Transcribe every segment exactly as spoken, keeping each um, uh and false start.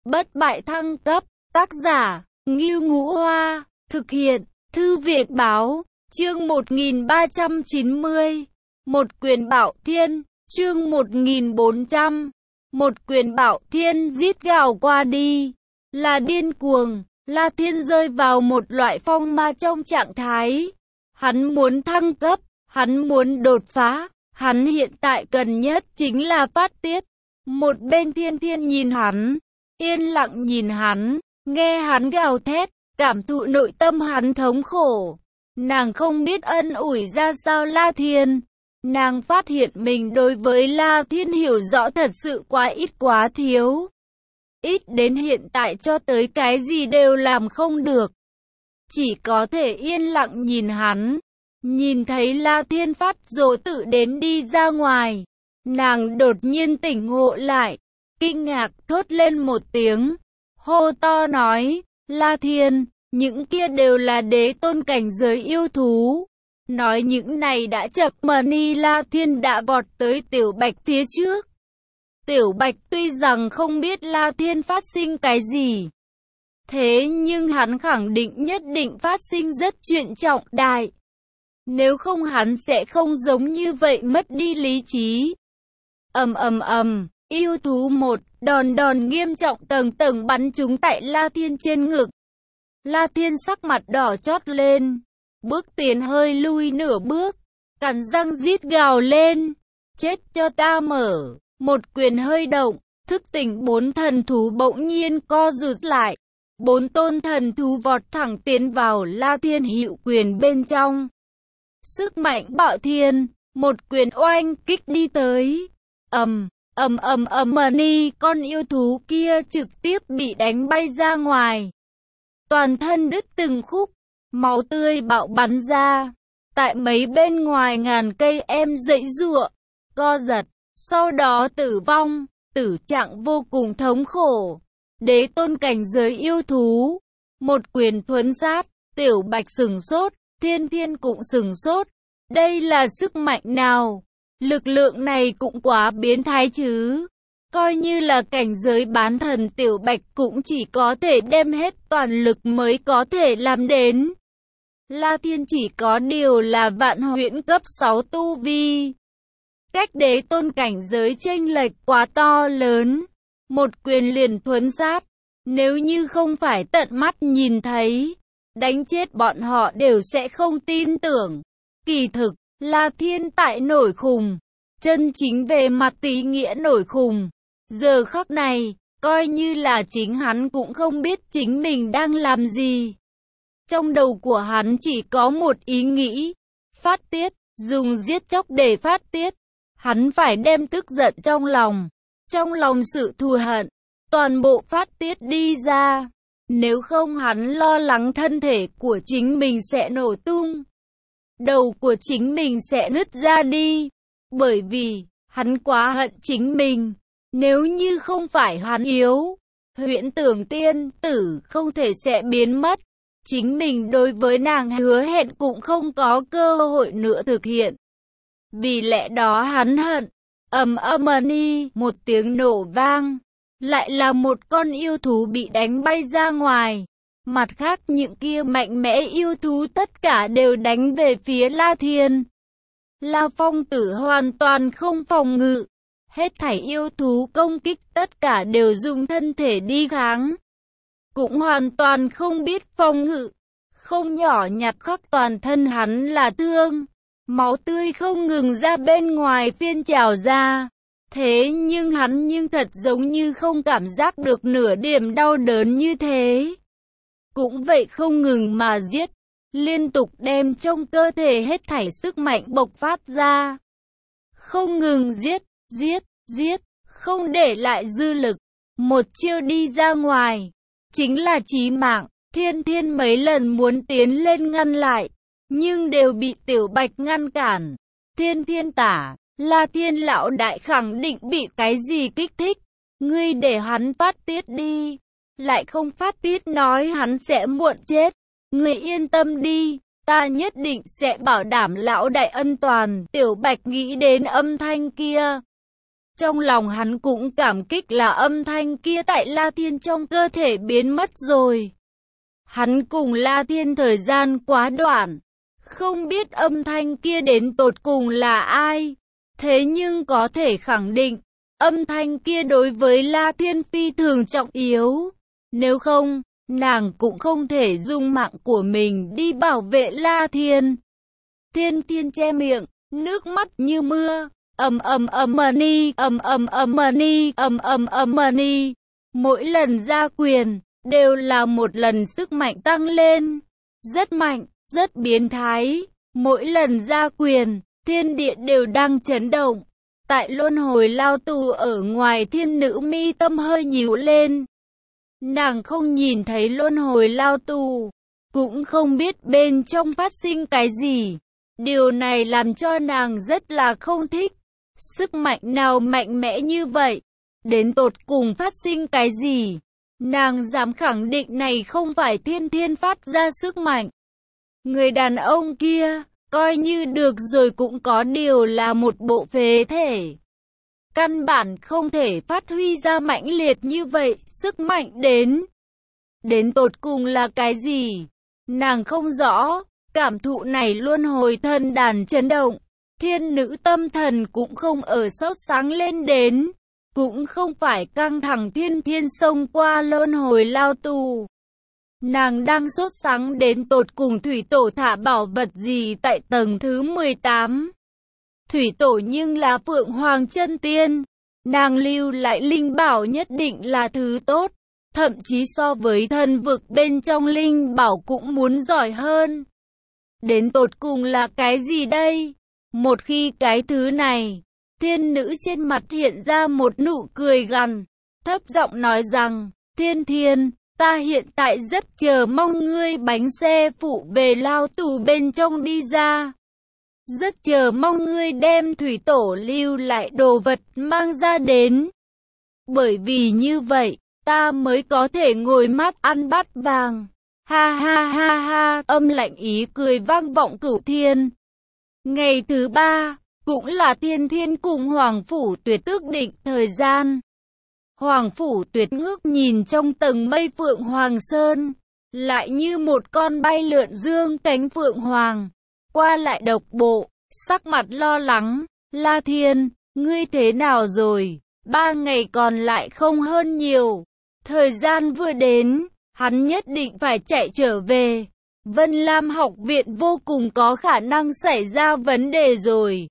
Bất bại thăng cấp, tác giả, Ngưu Ngũ Hoa, thực hiện, Thư viện báo, chương một nghìn ba trăm chín mươi, một quyền bảo thiên, chương một nghìn bốn trăm, một quyền bảo thiên rít gào qua đi, là điên cuồng, La Thiên rơi vào một loại phong ma trong trạng thái. Hắn muốn thăng cấp, hắn muốn đột phá, hắn hiện tại cần nhất chính là phát tiết. Một bên Thiên Thiên nhìn hắn, yên lặng nhìn hắn, nghe hắn gào thét, cảm thụ nội tâm hắn thống khổ. Nàng không biết ân ủi ra sao La Thiên. Nàng phát hiện mình đối với La Thiên hiểu rõ thật sự quá ít quá thiếu. Ít đến hiện tại cho tới cái gì đều làm không được. Chỉ có thể yên lặng nhìn hắn. Nhìn thấy La Thiên phát rồ tự đến đi ra ngoài. Nàng đột nhiên tỉnh ngộ lại. Kinh ngạc thốt lên một tiếng. Hô to nói, La Thiên, những kia đều là đế tôn cảnh giới yêu thú. Nói những này đã chập mờ ni La Thiên đã vọt tới Tiểu Bạch phía trước. Tiểu Bạch tuy rằng không biết La Thiên phát sinh cái gì. Thế nhưng hắn khẳng định nhất định phát sinh rất chuyện trọng đại. Nếu không hắn sẽ không giống như vậy mất đi lý trí. Ầm ầm ầm, yêu thú một, đòn đòn nghiêm trọng tầng tầng bắn trúng tại La Thiên trên ngực. La Thiên sắc mặt đỏ chót lên. Bước tiến hơi lui nửa bước, cắn răng rít gào lên. Chết cho ta mở. Một quyền hơi động, thức tỉnh bốn thần thú bỗng nhiên co rụt lại. Bốn tôn thần thú vọt thẳng tiến vào La Thiên hữu quyền bên trong. Sức mạnh bạo thiên, một quyền oanh kích đi tới. Ầm, ầm ầm ầm ni, con yêu thú kia trực tiếp bị đánh bay ra ngoài. Toàn thân đứt từng khúc, máu tươi bạo bắn ra. Tại mấy bên ngoài ngàn cây em giãy giụa, co giật, sau đó tử vong, tử trạng vô cùng thống khổ. Đế tôn cảnh giới yêu thú, một quyền thuấn sát, Tiểu Bạch sừng sốt, Thiên Thiên cũng sừng sốt. Đây là sức mạnh nào? Lực lượng này cũng quá biến thái chứ. Coi như là cảnh giới bán thần, Tiểu Bạch cũng chỉ có thể đem hết toàn lực mới có thể làm đến. La Thiên chỉ có điều là vạn huyễn cấp sáu tu vi. Cách đế tôn cảnh giới chênh lệch quá to lớn. Một quyền liền thuấn sát. Nếu như không phải tận mắt nhìn thấy, đánh chết bọn họ đều sẽ không tin tưởng. Kỳ thực, La Thiên tại nổi khùng. Chân chính về mặt ý nghĩa nổi khùng. Giờ khắc này, coi như là chính hắn cũng không biết chính mình đang làm gì. Trong đầu của hắn chỉ có một ý nghĩ. Phát tiết, dùng giết chóc để phát tiết. Hắn phải đem tức giận trong lòng, trong lòng sự thù hận, toàn bộ phát tiết đi ra. Nếu không hắn lo lắng thân thể của chính mình sẽ nổ tung. Đầu của chính mình sẽ nứt ra đi. Bởi vì, hắn quá hận chính mình. Nếu như không phải hắn yếu, huyễn tưởng tiên tử không thể sẽ biến mất. Chính mình đối với nàng hứa hẹn cũng không có cơ hội nữa thực hiện. Vì lẽ đó hắn hận. Ầm ầm ni, một tiếng nổ vang. Lại là một con yêu thú bị đánh bay ra ngoài. Mặt khác những kia mạnh mẽ yêu thú tất cả đều đánh về phía La Thiên. La Phong Tử hoàn toàn không phòng ngự. Hết thảy yêu thú công kích tất cả đều dùng thân thể đi kháng. Cũng hoàn toàn không biết phòng ngự. Không nhỏ nhặt khắc toàn thân hắn là thương. Máu tươi không ngừng ra bên ngoài phiên trào ra. Thế nhưng hắn nhưng thật giống như không cảm giác được nửa điểm đau đớn như thế. Cũng vậy không ngừng mà giết. Liên tục đem trong cơ thể hết thảy sức mạnh bộc phát ra. Không ngừng giết, giết, giết. Không để lại dư lực. Một chiêu đi ra ngoài. Chính là chí mạng. Thiên Thiên mấy lần muốn tiến lên ngăn lại. Nhưng đều bị Tiểu Bạch ngăn cản. Thiên Thiên tả, La Thiên lão đại khẳng định bị cái gì kích thích. Ngươi để hắn phát tiết đi. Lại không phát tiết nói hắn sẽ muộn chết. Ngươi yên tâm đi, ta nhất định sẽ bảo đảm lão đại ân toàn. Tiểu Bạch nghĩ đến âm thanh kia. Trong lòng hắn cũng cảm kích là âm thanh kia tại La Thiên trong cơ thể biến mất rồi. Hắn cùng La Thiên thời gian quá đoạn, không biết âm thanh kia đến tột cùng là ai. Thế nhưng có thể khẳng định, âm thanh kia đối với La Thiên phi thường trọng yếu. Nếu không, nàng cũng không thể dùng mạng của mình đi bảo vệ La Thiên. Thiên Thiên che miệng, nước mắt như mưa, ầm ầm ầm ni, ầm ầm ầm ni, ầm ầm ầm ni. Mỗi lần ra quyền, đều là một lần sức mạnh tăng lên. Rất mạnh, rất biến thái. Mỗi lần ra quyền, thiên địa đều đang chấn động. Tại luân hồi lao tù ở ngoài, thiên nữ mi tâm hơi nhíu lên. Nàng không nhìn thấy luân hồi lao tù, cũng không biết bên trong phát sinh cái gì. Điều này làm cho nàng rất là không thích. Sức mạnh nào mạnh mẽ như vậy? Đến tột cùng phát sinh cái gì? Nàng dám khẳng định này không phải Thiên Thiên phát ra sức mạnh. Người đàn ông kia, coi như được rồi cũng có điều là một bộ phế thể. Căn bản không thể phát huy ra mãnh liệt như vậy, sức mạnh đến. Đến tột cùng là cái gì? Nàng không rõ, cảm thụ này luân hồi thần đàn chấn động. Thiên nữ tâm thần cũng không ở sốt sáng lên đến. Cũng không phải căng thẳng Thiên Thiên xông qua luân hồi lao tù. Nàng đang sốt sáng đến tột cùng thủy tổ thả bảo vật gì tại tầng thứ mười tám. Thủy tổ nhưng là Phượng Hoàng chân tiên. Nàng lưu lại linh bảo nhất định là thứ tốt. Thậm chí so với thần vực bên trong linh bảo cũng muốn giỏi hơn. Đến tột cùng là cái gì đây? Một khi cái thứ này, thiên nữ trên mặt hiện ra một nụ cười gằn, thấp giọng nói rằng, Thiên Thiên, ta hiện tại rất chờ mong ngươi bánh xe phụ về lao tù bên trong đi ra. Rất chờ mong ngươi đem thủy tổ lưu lại đồ vật mang ra đến. Bởi vì như vậy, ta mới có thể ngồi mát ăn bát vàng. Ha ha ha ha, âm lạnh ý cười vang vọng cửu thiên. Ngày thứ ba, cũng là Thiên Thiên cùng Hoàng Phủ Tuyệt ước định thời gian. Hoàng Phủ Tuyệt ngước nhìn trong tầng mây Phượng Hoàng Sơn, lại như một con bay lượn dương cánh Phượng Hoàng, qua lại độc bộ, sắc mặt lo lắng. La Thiên, ngươi thế nào rồi? Ba ngày còn lại không hơn nhiều. Thời gian vừa đến, hắn nhất định phải chạy trở về. Vân Lam học viện vô cùng có khả năng xảy ra vấn đề rồi.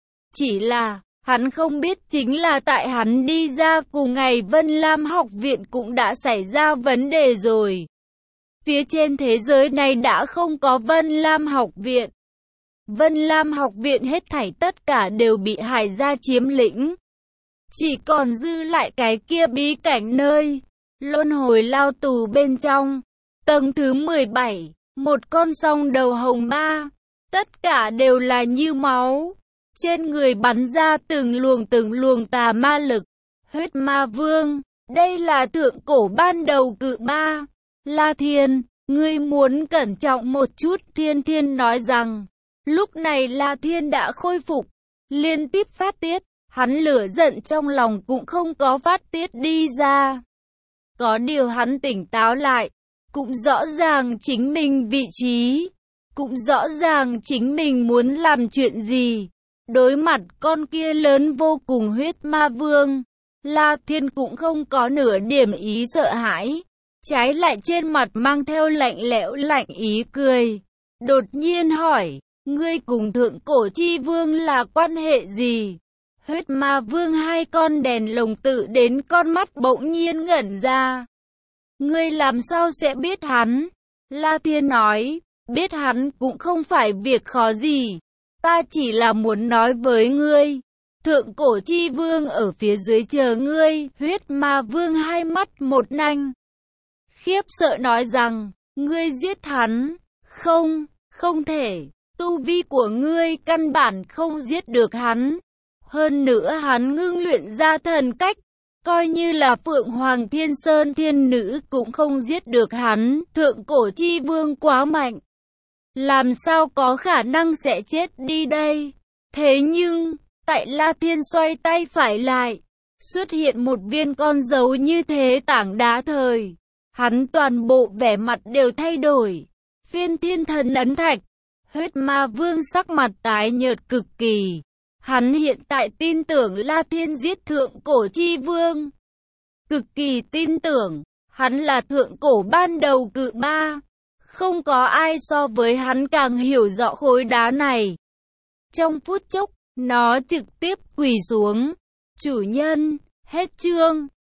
Chỉ là, hắn không biết chính là tại hắn đi ra cùng ngày Vân Lam học viện cũng đã xảy ra vấn đề rồi. Phía trên thế giới này đã không có Vân Lam học viện. Vân Lam học viện hết thảy tất cả đều bị Hải gia chiếm lĩnh. Chỉ còn dư lại cái kia bí cảnh nơi luân hồi lao tù bên trong. Tầng thứ mười bảy, một con song đầu hồng ma. Tất cả đều là như máu. Trên người bắn ra từng luồng từng luồng tà ma lực. Huyết ma vương, đây là thượng cổ ban đầu cự ma. La Thiên, ngươi muốn cẩn trọng một chút. Thiên Thiên nói rằng, lúc này La Thiên đã khôi phục, liên tiếp phát tiết. Hắn lửa giận trong lòng cũng không có phát tiết đi ra. Có điều hắn tỉnh táo lại, cũng rõ ràng chính mình vị trí, cũng rõ ràng chính mình muốn làm chuyện gì. Đối mặt con kia lớn vô cùng huyết ma vương, La Thiên cũng không có nửa điểm ý sợ hãi, trái lại trên mặt mang theo lạnh lẽo lạnh ý cười. Đột nhiên hỏi, ngươi cùng thượng cổ chi vương là quan hệ gì? Huyết ma vương hai con đèn lồng tự đến con mắt bỗng nhiên ngẩn ra. Ngươi làm sao sẽ biết hắn? La Thiên nói, biết hắn cũng không phải việc khó gì. Ta chỉ là muốn nói với ngươi, thượng cổ chi vương ở phía dưới chờ ngươi. Huyết ma vương hai mắt một nanh, khiếp sợ nói rằng, ngươi giết hắn? Không, không thể, tu vi của ngươi căn bản không giết được hắn. Hơn nữa hắn ngưng luyện ra thần cách, coi như là Phượng Hoàng Thiên Sơn thiên nữ cũng không giết được hắn. Thượng cổ chi vương quá mạnh, làm sao có khả năng sẽ chết đi đây? Thế nhưng, tại La Thiên xoay tay phải lại, xuất hiện một viên con dấu như thế tảng đá thời. Hắn toàn bộ vẻ mặt đều thay đổi. Phiên thiên thần ấn thạch. Huyết ma vương sắc mặt tái nhợt cực kỳ. Hắn hiện tại tin tưởng La Thiên giết thượng cổ chi vương. Cực kỳ tin tưởng. Hắn là thượng cổ ban đầu cự ba. Không có ai so với hắn càng hiểu rõ khối đá này. Trong phút chốc, nó trực tiếp quỳ xuống. Chủ nhân, hết chương.